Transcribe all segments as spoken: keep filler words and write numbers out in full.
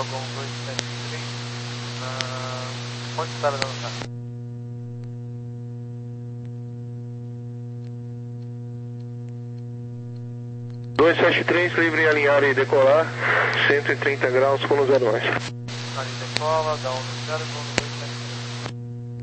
Gol dois sete três, na Ponte Estrada da Nossa. dois sete três, livre em alinhar e decolar, cento e trinta graus com zero mais. Ali decola, dá um no zero, gol no dois sete três.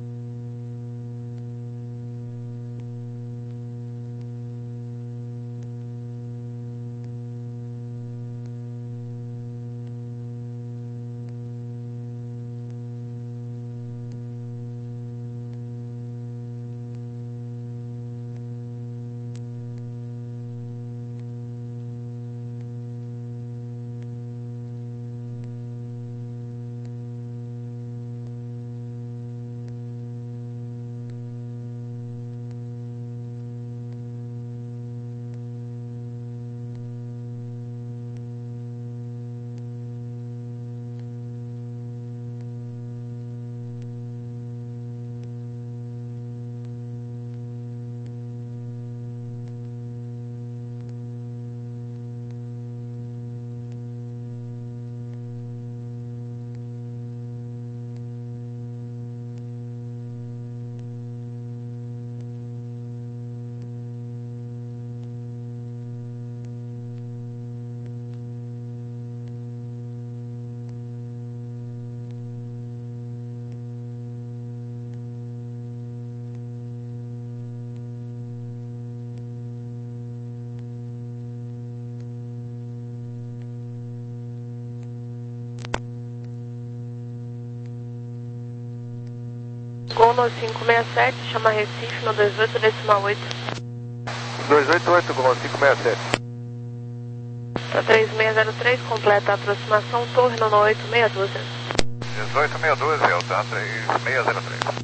Gol no cinco seis sete, chama Recife no dois oito decimal oito. dois oito oito, Gol cinco seis sete. Para três seis zero três, completa a aproximação, torre no oito seis doze. dezoito seis doze, é o T A três seis zero três.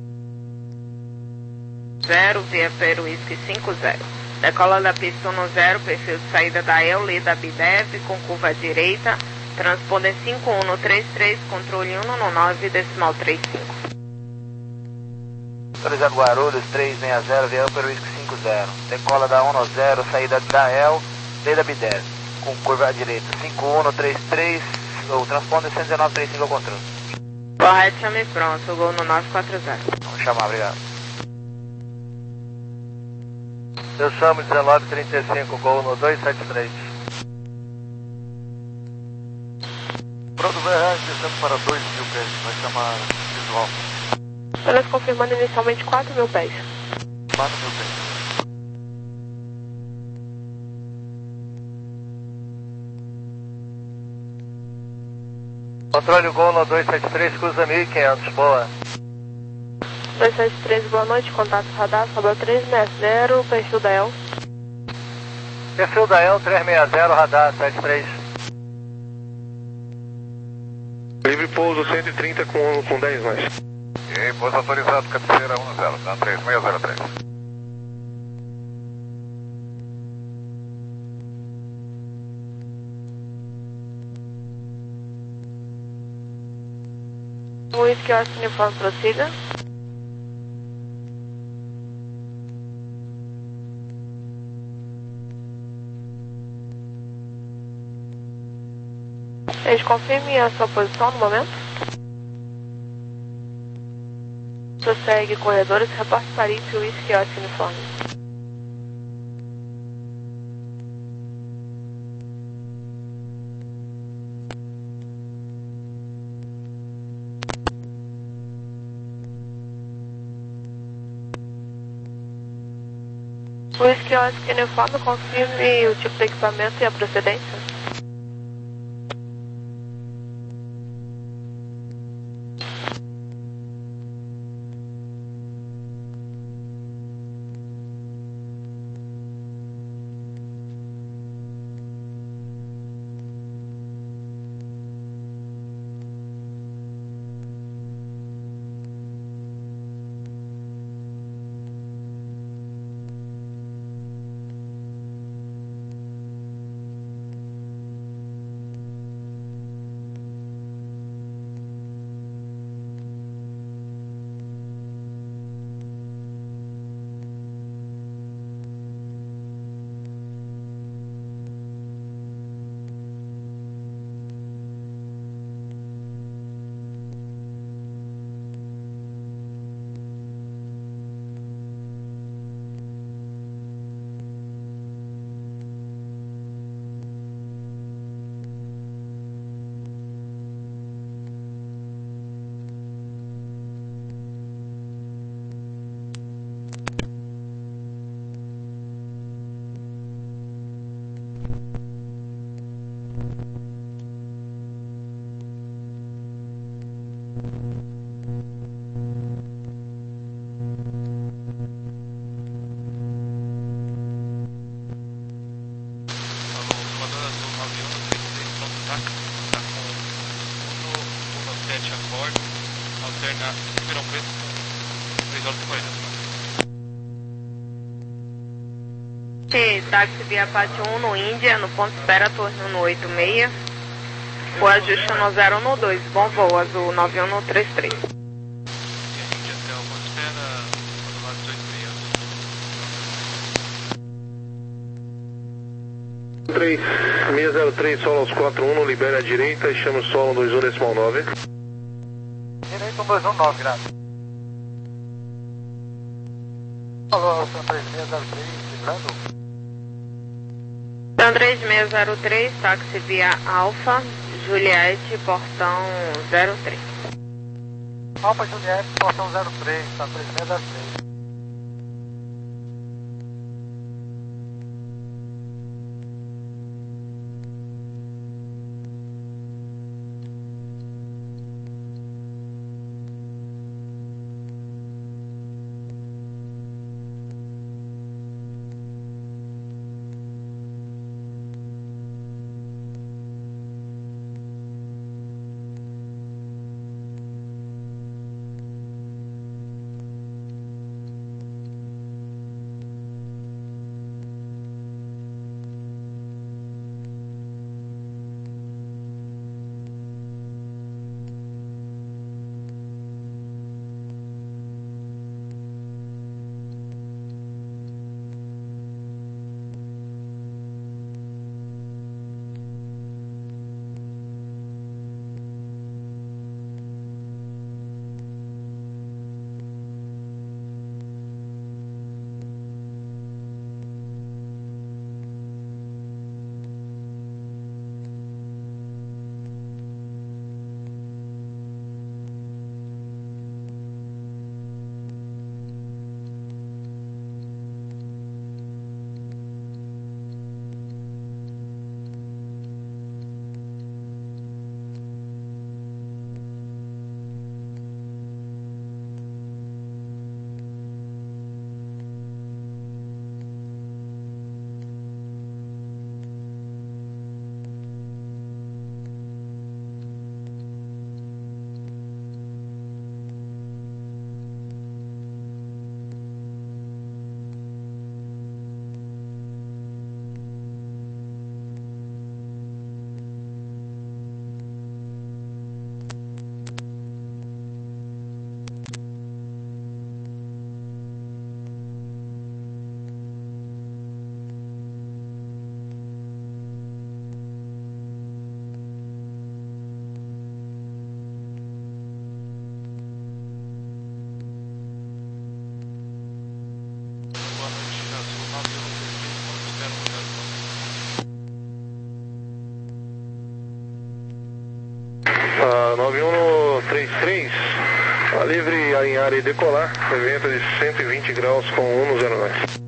zero, via Peru Whisky cinco zero. Decola da pista no zero, perfil de saída da E L, da B D E V, com curva à direita, transponder cinco um no três três, controle um no nove decimal trinta e cinco. Autorizado Guarulhos três seis zero, via Peru Whisky cinco zero. Decola da um no zero, saída da E L, D da B D E V, com curva à direita, cinco um no três três, o transponder cento e dezenove trinta e cinco ao controle. Correto, chame pronto, Gol no nove quatro zero. Vamos chamar, obrigado. Eu chamo dezenove trinta e cinco, Gol no dois sete três. Pronto, V R, descendo para dois mil pés, vai chamar visual. Elas confirmando inicialmente quatro mil pés. quatro mil pés. Controle Gol no dois sete três, cruza mil e quinhentos, boa. dois sete três, boa noite, contato radar, Fabel três seis zero, perfil da E L. Perfil da E L três seis zero, radar sete três. Livre pouso cento e trinta com, com dez mais. E pouso autorizado, cabeceira um zero, tá? três seis zero três. Whisky Oscar Uniforme, prossiga. Vocês confirmem a sua posição no momento? Prossegue corredores, reporte Paris, Whisky Oscar Uniforme. Whisky Oscar Uniforme, confirme o tipo de equipamento e a procedência. Táxi via Pátio um no Índia, no ponto espera turno no oito seis. O ajuste no zero no dois, bom voo, azul nove um no três três. três seis zero três, solo aos quatro um, libere à direita e chama o solo dois um decimal nove. Direito um dois um nove, graças. Alô, são três seis zero três, librando. Então três seis zero três, táxi via Alfa, Juliette, portão zero três. Alfa Juliette, portão zero três, tá três seis zero três. nove um no três três, a livre alinhar e decolar, evento de cento e vinte graus com um no zero nove.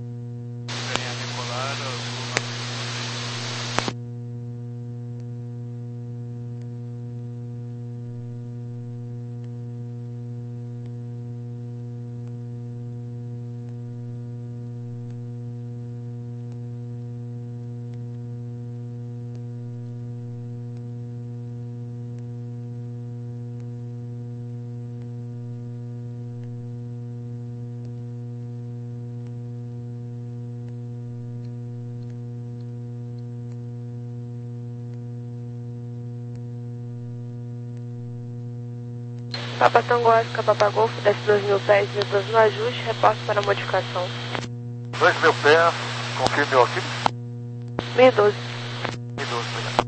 Papa Tango Oscar, Papa Golfo, desce dois mil pés, doze no ajuste, reporte para modificação. dois mil pés, confirme o auxílio. mil e doze. mil e doze, obrigado.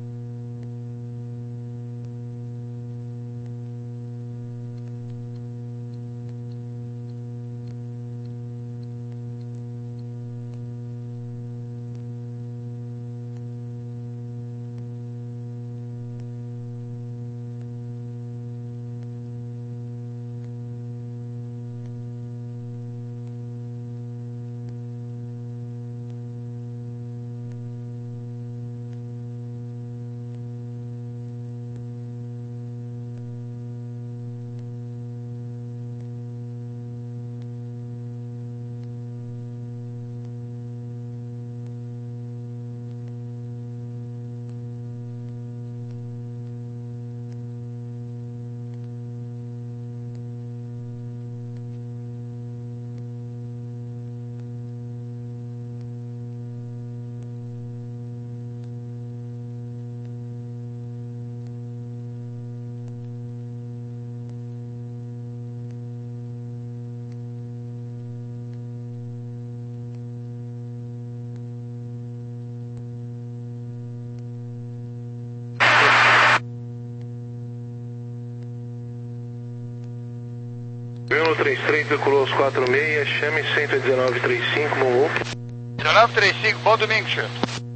Avião trinta e três decolou aos quatro e meia, chame cento e dezenove trinta e cinco, Molu. dezenove trinta e cinco, bom domingo, chefe.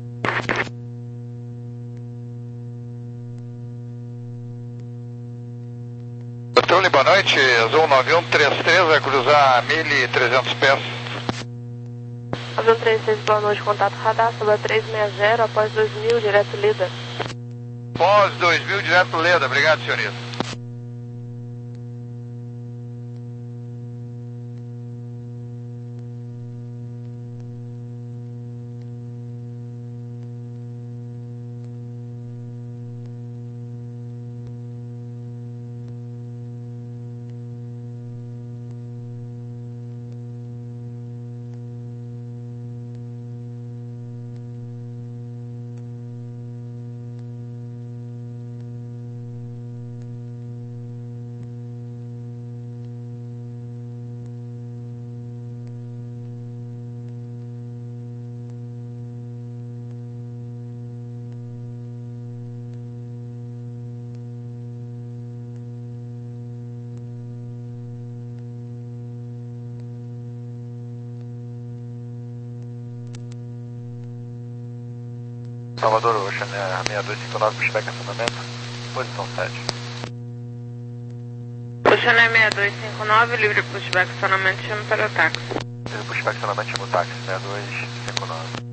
Patrulha, boa noite, Azul nove um três três, vai cruzar mil e trezentos pés. Avião trinta e seis, boa noite, contato radar, sobe a trezentos e sessenta, após dois mil, direto Lida. Pós dois mil, direto Leda, obrigado, senhorita. Salvador, Ocean, seis dois cinco nove, pushback acionamento, posição sete. Ocean seis dois cinco nove, livre pushback acionamento, chama para o táxi. Livre pushback acionamento, chama o táxi, seis dois cinco nove.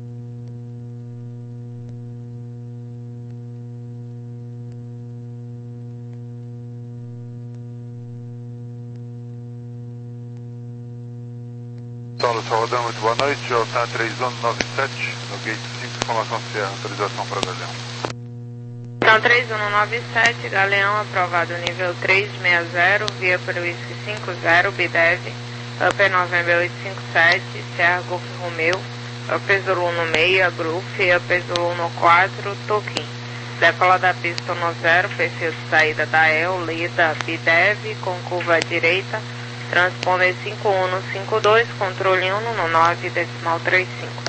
Saulo, Salvador, muito boa noite, Altan três um nove sete, no gate cinco, informação Sierra, autorização para Galeão. Então três um nove sete, Galeão aprovado nível trezentos e sessenta, via para o Whisky cinco zero, B D E V, Upper November oitocentos e cinquenta e sete, Serra Golf Romeo, Upper Zulu no meio, Groove, Upper Zulu no quatro, Toquim. Decola da pista no zero, perfil de saída da E L, Lida, B D E V, com curva à direita, transponder cinco um cinco dois, controle um no nove, decimal trinta e cinco.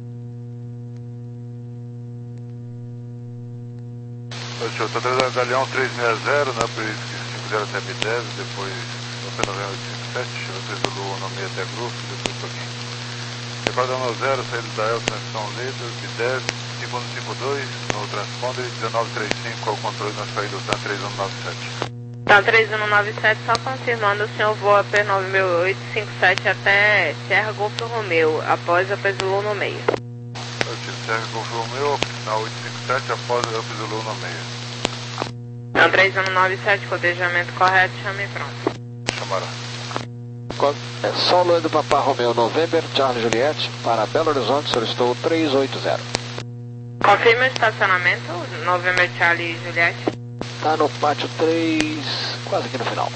Senhor, estou atrás da Galeão trezentos e sessenta, né, por isso que cinco zero até B D E V, depois Altan November oitocentos e cinquenta e sete, Upper Zulu no meio até Groove, depois Toquim. Recorda no zero, saída da E L, transição Lida, B D E V, cinco um cinco dois, no transponder dezenove trinta e cinco, ao controle na saída do Altan três um nove sete. Então, três um nove sete, só confirmando, o senhor voa P nove oito cinco sete até Serra Golf Romeo, após a Zulu no meio. Eu tive Serra Golf Romeo, final oitocentos e cinquenta e sete, após a Zulu no meio. Então, três um nove sete, cotejamento correto, chame pronto. Chamará. Solo do Papa Romeo November, Charlie Juliette, para Belo Horizonte, solicitou trezentos e oitenta. Confirma o estacionamento, November Charlie Juliette. Está no pátio três, quase aqui no final.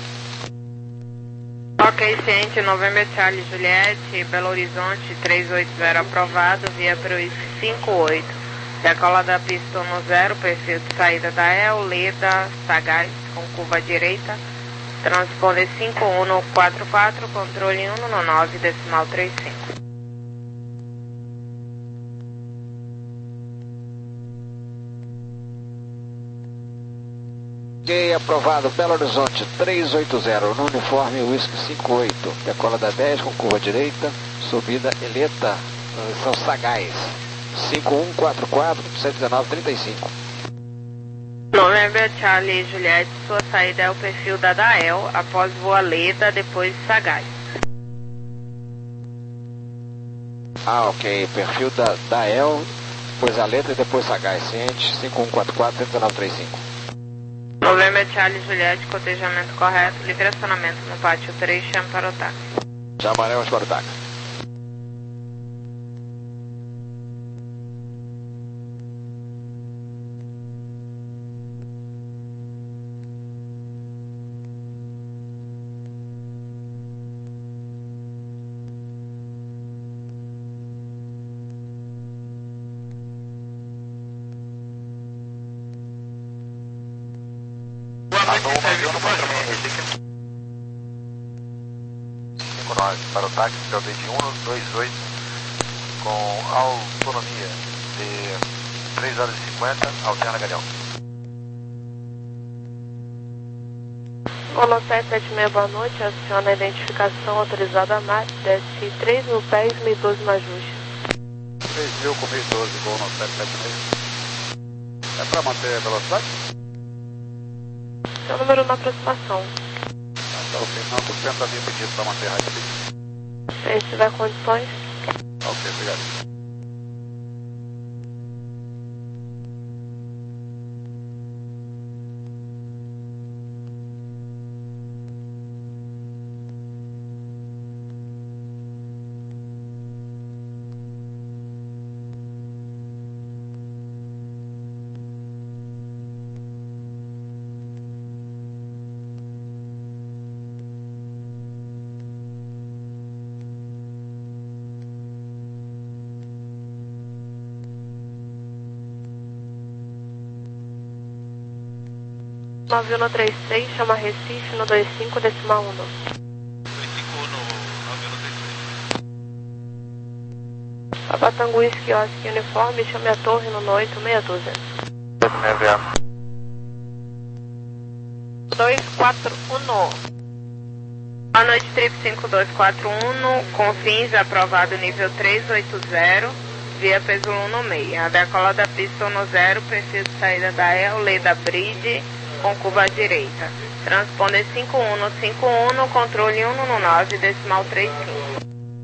Ok, ciente, November Charlie Juliette, Belo Horizonte trezentos e oitenta aprovado, via para o cinco oito. Decola da pista no zero, perfil de saída da E L, Leda, Sagaz, com curva à direita, transponder cinco um no quatro quatro, controle um no nove, decimal trinta e cinco. Ok, aprovado, Belo Horizonte trezentos e oitenta, no uniforme Whisky cinco oito, decola da dez com curva direita, subida Eleta, são Sagaz, cinco um quatro quatro, cento e dezenove trinta e cinco. November Charlie Juliette, sua saída é o perfil da Dael, após voa Leda, depois Sagaz. Ah, ok, perfil da Dael, depois a letra e depois Sagaz, ciente, cinco um quatro quatro, cento e dezenove trinta e cinco. November Charlie Juliette, cotejamento correto, livre acionamento no pátio três, chame para o táxi. Chamaremos para o táxi. cinco nove para o táxi, P B de um dois oito, com autonomia de três horas e cinquenta, alterna Galeão. um sete sete seis, boa noite. Aciona a identificação autorizada a mais. Desce três mil pés, mil e doze no ajuste. três mil com mil e doze, gol no sete sete seis. É para manter a velocidade? Seu número na aproximação. Tá ok, não, por cento havia pedido para manter a rádio speed. Se tiver condições. Ok, obrigado. nove um três seis, chama Recife no dois cinco, decimal um. dois cinco no nove um três seis. Papatango Whisky, Oscar Uniforme, chame a torre no oito seis um zero. dois quatro um. Boa noite, Trip cinco dois quatro um, com fins aprovado nível três oito zero, via peso um no meio. A decola da pista no zero, perfil de saída da El, Leda Bridge, com curva à direita. Transponder cinco um cinco um, controle um no nove, decimal três cinco.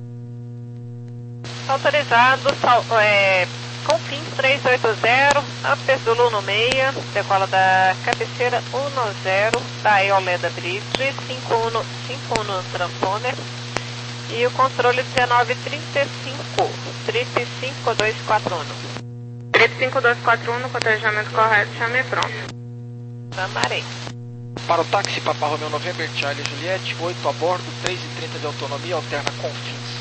Autorizado, sal, é, com fins três oito zero, Ampes do Luno meia, decola da cabeceira um zero, da El Leda Bridge, cinco um cinco um no transponder, e o controle dezenove trinta e cinco, Trip cinco dois quatro um. Trip cinco dois quatro um, cotejamento correto, chame pronto. Amarei. Para o táxi Papa Romeo November Charlie Juliette, oito a bordo, três e trinta de autonomia, alterna com fins.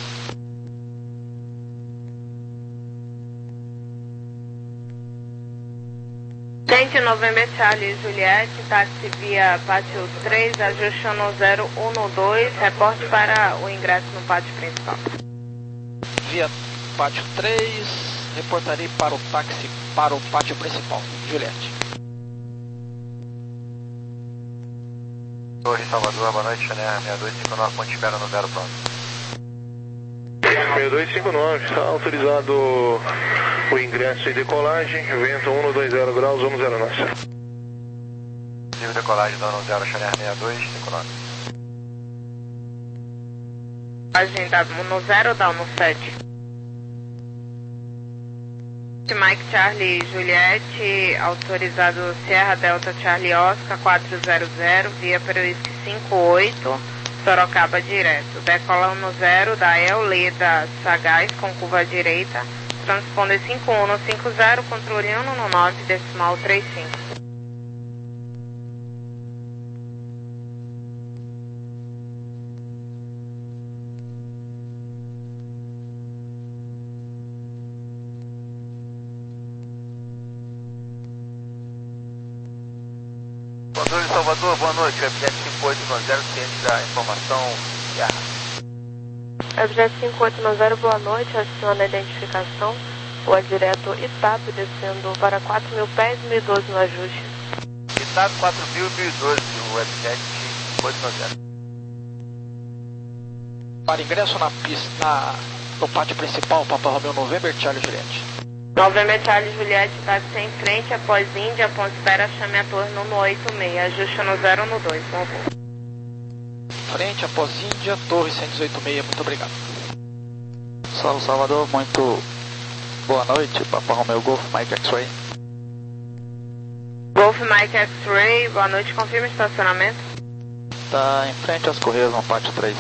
Tente November Charlie Juliette, táxi via pátio três, ajuste no zero um dois, reporte para o ingresso no pátio principal. Via pátio três, reportarei para o táxi para o pátio principal. Juliette. Torre Salvador, boa noite, Chanel seis dois cinco nove, ponte espera no zero pronto. seis dois cinco nove, está autorizado o ingresso e decolagem, vento um dois zero graus, vamos zero nossa. Livre decolagem do ano zero, Chanel seis dois cinco nove. Agenda no zero, dá no sete. Mike Charlie Juliette, autorizado Sierra Delta Charlie Oscar quatro zero zero, via para o Whisky cinco oito, Sorocaba direto. Decola no zero, da El Leda Sagaz com curva à direita, transponder cinco um cinco zero, controle um no nove, decimal três cinco. Controle Salvador, boa noite, Webjet cinco oito zero, ciente da informação Sierra. Webjet cinco oito zero, boa noite, aciona a identificação, voa direto Itape, descendo para quatro mil pés, mil e doze no ajuste. Itape quatro mil, mil e doze, o Webjet cinco oito zero. Para ingresso na pista, na, no pátio principal, Papa Romeo November Charlie Juliette. November Charlie Juliette, táxi em frente, após Índia, ponte espera, chame a torre no oito seis, ajuste no zero no dois, por favor. Frente, após Índia, torre cento e dezoito seis, muito obrigado. Salve Salvador, muito boa noite, Papa Romeo Golf, Mike X-Ray. Golf Mike X-Ray, boa noite, confirma o estacionamento. Está em frente às Correias no pátio três.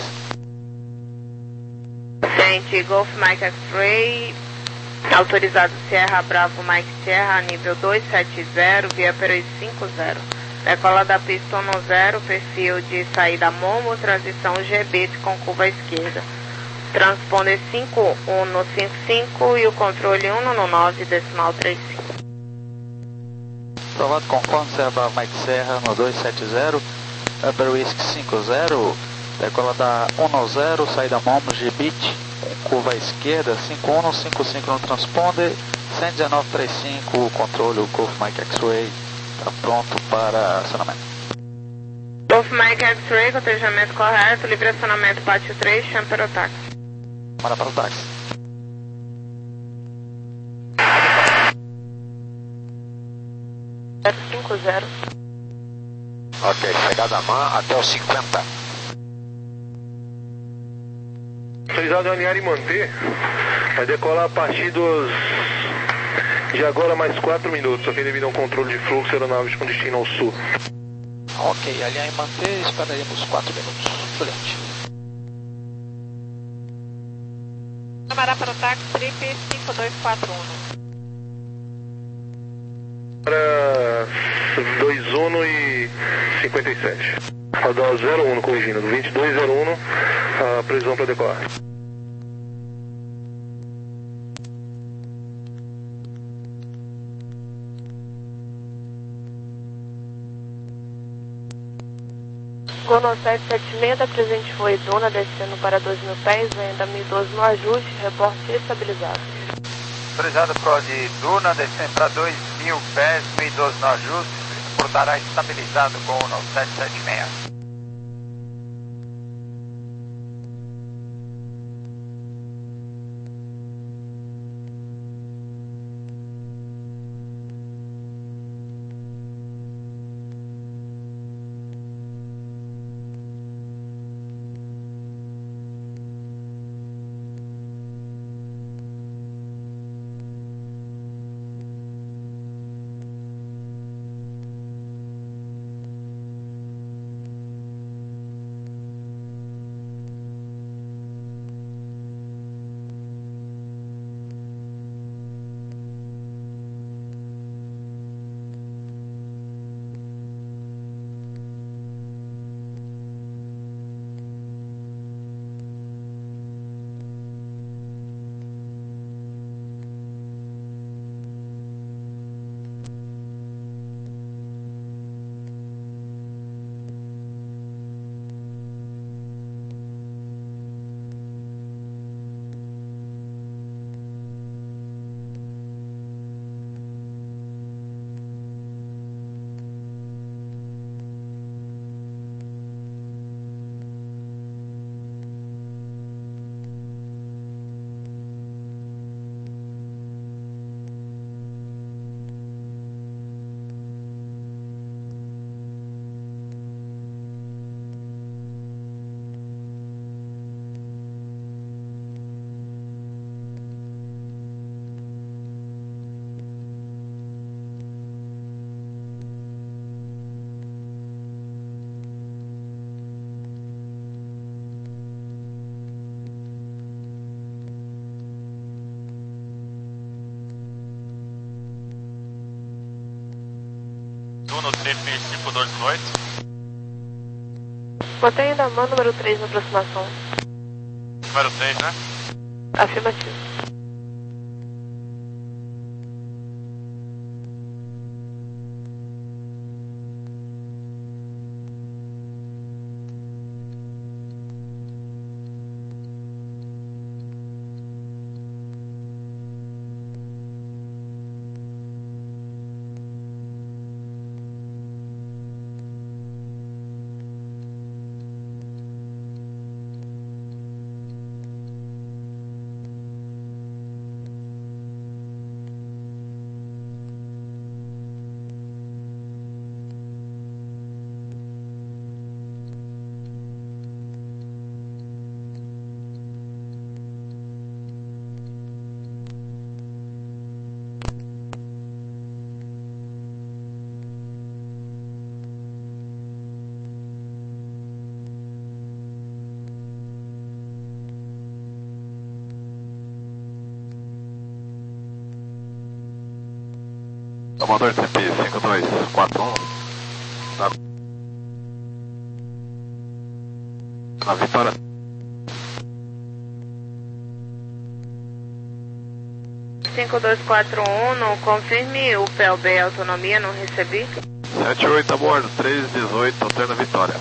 Gente, Golf Mike X-Ray, autorizado Sierra Bravo Mike Sierra, nível dois sete zero, via Peruíbe cinco zero. Decola da pista no zero, perfil de saída Momo, transição G B com curva à esquerda. Transponder cinco um no cinco cinco e o controle um no nove, decimal três cinco. Aprovado conforme Sierra Bravo Mike Sierra no dois sete zero, Upper Whisky cinco zero, decola da um zero, saída Momo G B com curva à esquerda, cinco um no cinco cinco no transponder, cento e dezenove trinta e cinco, controle o Golf Mike X-Ray, está pronto para acionamento. Golf Mike X-Ray, cotejamento correto, livre acionamento pátio três, chama para o táxi. Manda para o táxi. zero cinco zero. Ok, chegada a man até os cinquenta. Autorizado em alinhar e manter. Vai decolar a partir dos... de agora mais quatro minutos, ok? Devido a um controle de fluxo, aeronaves com destino ao sul. Ok, alinhar e manter, esperaremos quatro minutos. Excelente. Camará para o táxi, trip cinco dois quatro um. Para dois um e cinquenta e sete. Radar zero um corrigindo, do vinte e dois zero um, a previsão para decolar. Gono sete sete seis da presente foi Duna, descendo para dois mil pés, ainda mil e doze no ajuste, reporte estabilizado. Autorizado Pro de Duna, descendo para dois mil pés, mil e doze no ajuste, reportará estabilizado com o nove sete sete seis. No trip cinco dois oito. Botei ainda a mão número três na aproximação. Número três, né? Afirmativo. Amador T P cinco dois quatro um. Na, na Vitória. cinco dois quatro um, não confirme o P L B autonomia, não recebi. sete oito a bordo, três dezoito, alterna Vitória.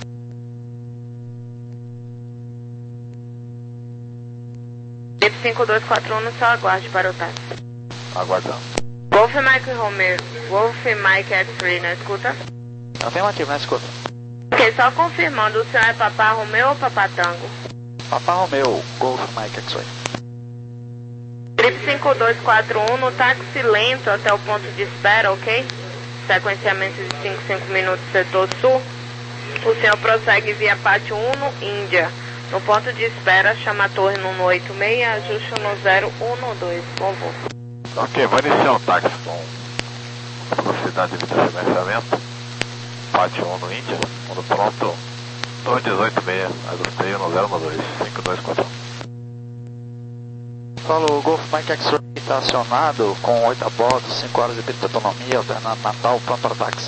cinco dois quatro um, no seu aguarde para o táxi. Aguardando. Wolf Mike Romero, Wolf Mike X-Ray, na escuta? Afirmativo, na escuta. Ok, Ok, só confirmando, o senhor é Papá Romeu ou Papá Tango? Papá Romeu, Golf Mike X-Ray. Trip cinco dois quatro um no táxi lento até o ponto de espera, ok? Sequenciamento de cinco, cinco minutos, setor sul. O senhor prossegue via Pátio um, Índia. No ponto de espera, chama a torre no um oito seis, ajuste no zero um dois, por favor. Ok, vou iniciar um táxi com velocidade de financiamento. Pátio um no Índia, quando pronto, torre dezoito seis, ajustei no zero um dois, cinco dois quatro um. Fala, o Golf Mike X-Ray está acionado com oito a bordo, cinco horas e trinta de autonomia, alternando Natal, pronto para táxi.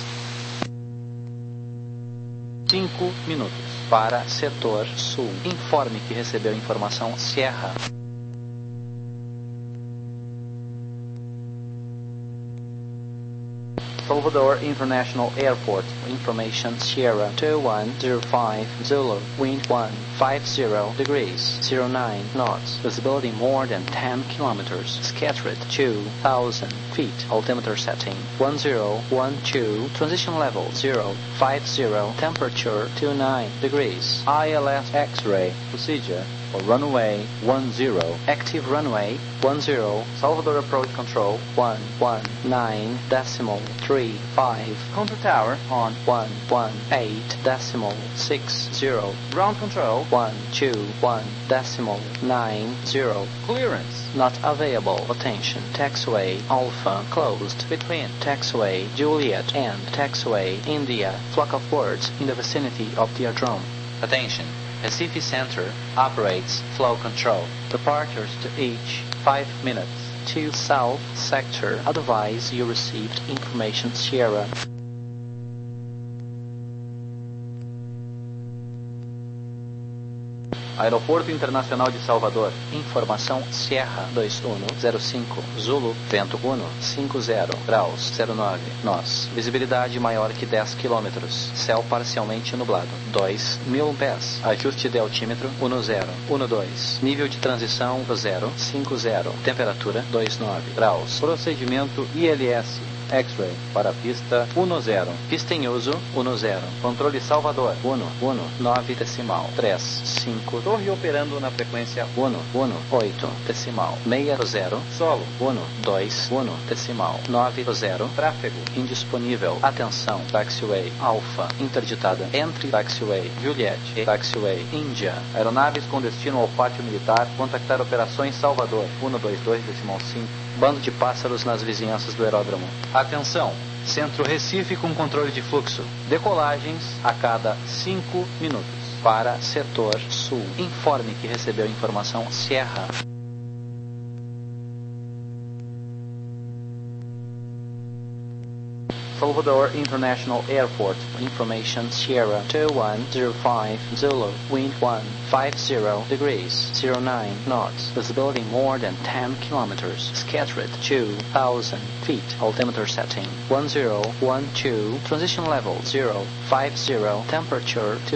cinco minutos. Para setor sul. Informe que recebeu informação Sierra. Salvador International Airport. Information Sierra two one zero five Zulu. Wind one five zero degrees zero nine knots. Visibility more than ten kilometers. Scattered two thousand feet. Altimeter setting one zero one two. Transition level zero five zero. Temperature two nine degrees. I L S X-ray. Procedure for runway one zero. Active runway one zero. Salvador approach control one one nine decimal three five. Control tower on one one eight decimal six zero. Ground control one two one decimal nine zero. Clearance not available. Attention. Taxiway Alpha closed between taxiway Juliet and taxiway India. Flock of birds in the vicinity of the aerodrome. Attention. Recife Center operates flow control. Departures to each five minutes. To South Sector. Advise you received information Sierra. Aeroporto Internacional de Salvador. Informação Sierra dois um zero cinco Zulu, vento um cinco zero graus zero nove nós. Visibilidade maior que dez quilômetros. Céu parcialmente nublado. dois mil pés. Ajuste de altímetro um zero um dois. Nível de transição zero cinco zero. Temperatura vinte e nove graus. Procedimento I L S. X-Ray para pista um zero. Pista em uso um zero. Controle Salvador um um nove decimal três cinco. Torre operando na frequência um um oito decimal seis zero. Solo um dois um decimal nove zero. Tráfego indisponível. Atenção. Taxiway Alpha interditada. Entre Taxiway Juliet e Taxiway Índia. Aeronaves com destino ao pátio militar. Contactar operações Salvador um dois dois decimal cinco. Bando de pássaros nas vizinhanças do aeródromo. Atenção! Centro Recife com controle de fluxo. Decolagens a cada cinco minutos. Para setor sul. Informe que recebeu informação Sierra. Salvador International Airport. Information Sierra two one zero five Zulu. Wind one five zero degrees zero nine knots. Visibility more than ten kilometers. Scattered two thousand feet. Altimeter setting one zero one two. Transition level zero five zero. Temperature two